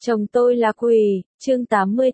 Chồng tôi là quỷ, chương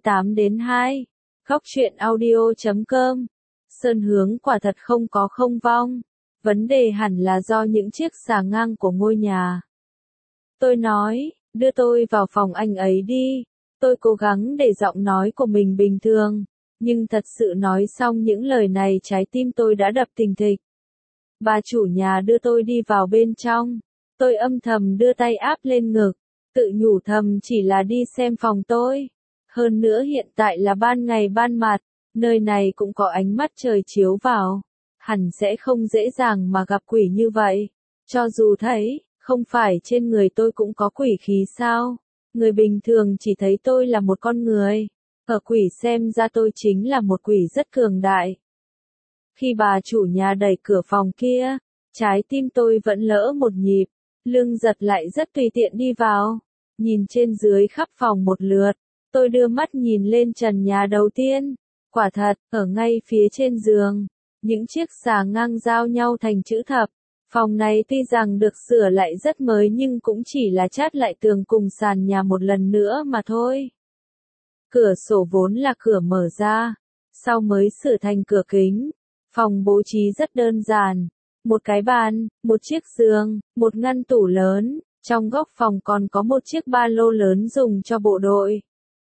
88-2. Góc truyện audio.com. Sơn hướng quả thật không có không vong. Vấn đề hẳn là do những chiếc xà ngang của ngôi nhà. Tôi nói, đưa tôi vào phòng anh ấy đi. Tôi cố gắng để giọng nói của mình bình thường, nhưng thật sự nói xong những lời này trái tim tôi đã đập thình thịch. Bà chủ nhà đưa tôi đi vào bên trong. Tôi âm thầm đưa tay áp lên ngực, tự nhủ thầm chỉ là đi xem phòng tôi. Hơn nữa hiện tại là ban ngày ban mặt, nơi này cũng có ánh mắt trời chiếu vào. Hẳn sẽ không dễ dàng mà gặp quỷ như vậy. Cho dù thấy, không phải trên người tôi cũng có quỷ khí sao? Người bình thường chỉ thấy tôi là một con người. Ở quỷ xem ra tôi chính là một quỷ rất cường đại. Khi bà chủ nhà đẩy cửa phòng kia, trái tim tôi vẫn lỡ một nhịp. Lương Giật lại rất tùy tiện đi vào, nhìn trên dưới khắp phòng một lượt. Tôi đưa mắt nhìn lên trần nhà đầu tiên. Quả thật, ở ngay phía trên giường, những chiếc xà ngang giao nhau thành chữ thập. Phòng này tuy rằng được sửa lại rất mới nhưng cũng chỉ là chát lại tường cùng sàn nhà một lần nữa mà thôi. Cửa sổ vốn là cửa mở ra, sau mới sửa thành cửa kính. Phòng bố trí rất đơn giản. Một cái bàn, một chiếc giường, một ngăn tủ lớn, trong góc phòng còn có một chiếc ba lô lớn dùng cho bộ đội.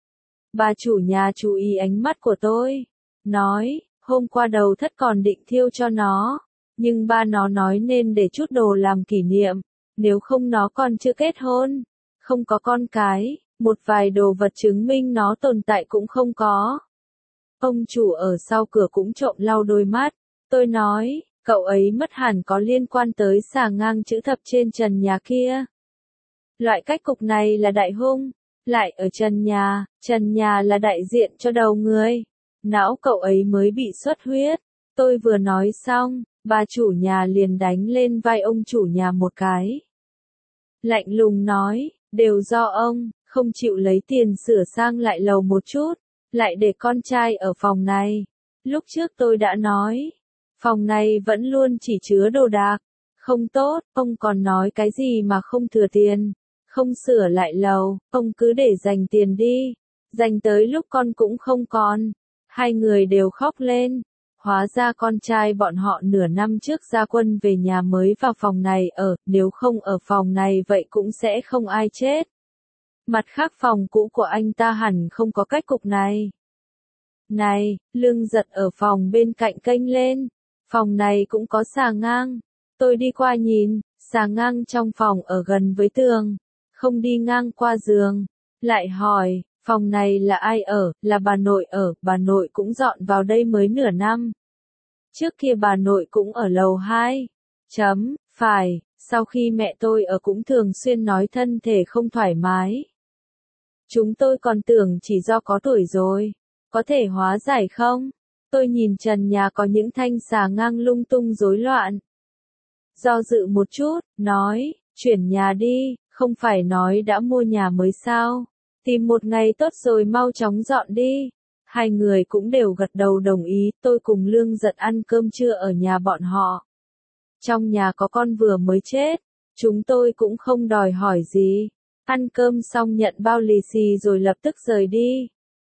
Bà chủ nhà chú ý ánh mắt của tôi, nói, hôm qua đầu thất còn định thiêu cho nó, nhưng ba nó nói nên để chút đồ làm kỷ niệm, nếu không nó còn chưa kết hôn, không có con cái, một vài đồ vật chứng minh nó tồn tại cũng không có. Ông chủ ở sau cửa cũng trộm lau đôi mắt, tôi nói, cậu ấy mất hẳn có liên quan tới xà ngang chữ thập trên trần nhà kia. Loại cách cục này là đại hung, lại ở trần nhà là đại diện cho đầu người. Não cậu ấy mới bị xuất huyết. Tôi vừa nói xong, bà chủ nhà liền đánh lên vai ông chủ nhà một cái. Lạnh lùng nói, đều do ông, không chịu lấy tiền sửa sang lại lầu một chút, lại để con trai ở phòng này. Lúc trước tôi đã nói, phòng này vẫn luôn chỉ chứa đồ đạc, không tốt, ông còn nói cái gì mà không thừa tiền, không sửa lại lầu, ông cứ để dành tiền đi, dành tới lúc con cũng không còn. Hai người đều khóc lên, hóa ra con trai bọn họ nửa năm trước ra quân về nhà mới vào phòng này ở, nếu không ở phòng này vậy cũng sẽ không ai chết. Mặt khác phòng cũ của anh ta hẳn không có cách cục này. Này, Lương Giật ở phòng bên cạnh kênh lên. Phòng này cũng có xà ngang. Tôi đi qua nhìn, xà ngang trong phòng ở gần với tường, không đi ngang qua giường. Lại hỏi, phòng này là ai ở, là bà nội ở, bà nội cũng dọn vào đây mới nửa năm. Trước kia bà nội cũng ở lầu 2. Phải, sau khi mẹ tôi ở cũng thường xuyên nói thân thể không thoải mái. Chúng tôi còn tưởng chỉ do có tuổi rồi, có thể hóa giải không? Tôi nhìn trần nhà có những thanh xà ngang lung tung rối loạn. Do dự một chút, nói, chuyển nhà đi, không phải nói đã mua nhà mới sao? Tìm một ngày tốt rồi mau chóng dọn đi. Hai người cũng đều gật đầu đồng ý, tôi cùng Lương Giật ăn cơm trưa ở nhà bọn họ. Trong nhà có con vừa mới chết, chúng tôi cũng không đòi hỏi gì. Ăn cơm xong nhận bao lì xì rồi lập tức rời đi.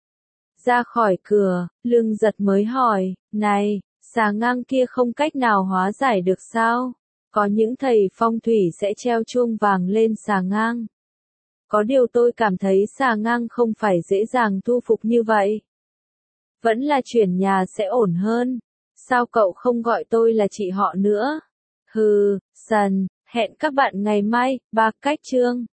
Ra khỏi cửa, Lương Giật mới hỏi, này, xà ngang kia không cách nào hóa giải được sao? Có những thầy phong thủy sẽ treo chuông vàng lên xà ngang. Có điều tôi cảm thấy xà ngang không phải dễ dàng thu phục như vậy. Vẫn là chuyển nhà sẽ ổn hơn. Sao cậu không gọi tôi là chị họ nữa? Hừ, Sần, hẹn các bạn ngày mai, 3 cách chương.